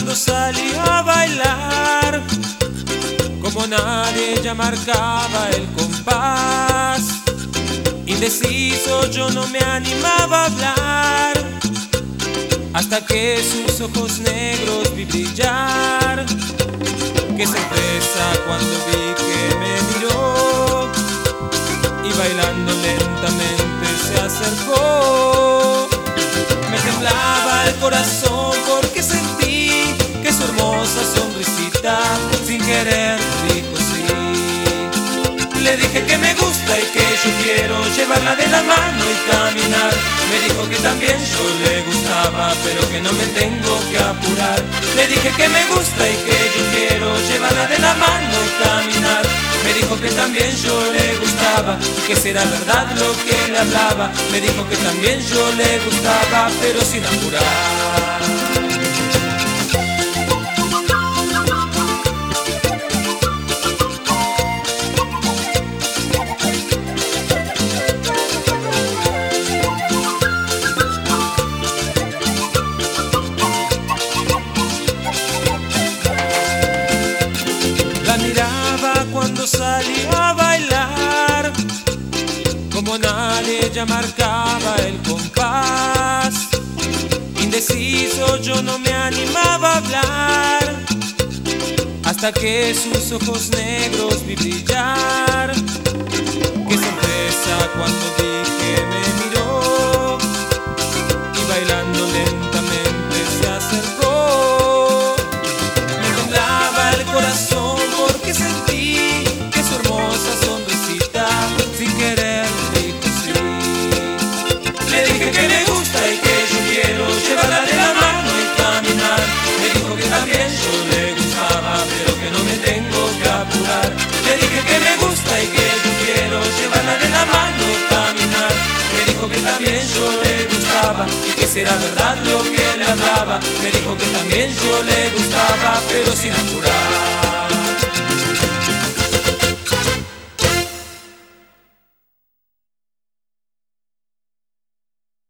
cuando salí a bailar, como nadie ya marcaba el compás. Indeciso yo no me animaba a hablar, hasta que sus ojos negros vi brillar. Qué sorpresa cuando vi que me miró y bailando lentamente se acercó. Me temblaba el corazón porque sentí que su hermosa sonrisita sin querer dijo sí. Le dije que me gusta y que yo quiero llevarla de la mano y caminar. Me dijo que también yo le gustaba, pero que no me tengo que apurar. Le dije que me gusta y que yo quiero llevarla de la mano y caminar. Me dijo que también yo le gustaba y que será verdad lo que le hablaba. Me dijo que también yo le gustaba, pero sin apurar. Cuando salí a bailar, como nadie ya marcaba el compás. Indeciso yo no me animaba a hablar, hasta que sus ojos negros vi brillar. Qué sorpresa cuando vi que me miró y bailando lentamente se acercó. Me temblaba el corazón porque sentí que su hermosa sonrisita sin querer dijo sí. Le dije que me gusta y que yo quiero llevarla de la mano y caminar. Me dijo que también yo le gustaba, pero que no me tengo que apurar. Le dije que me gusta y que yo quiero llevarla de la mano y caminar. Me dijo que también yo le gustaba y que será verdad lo que le hablaba. Me dijo que también yo le gustaba, pero sin apurar.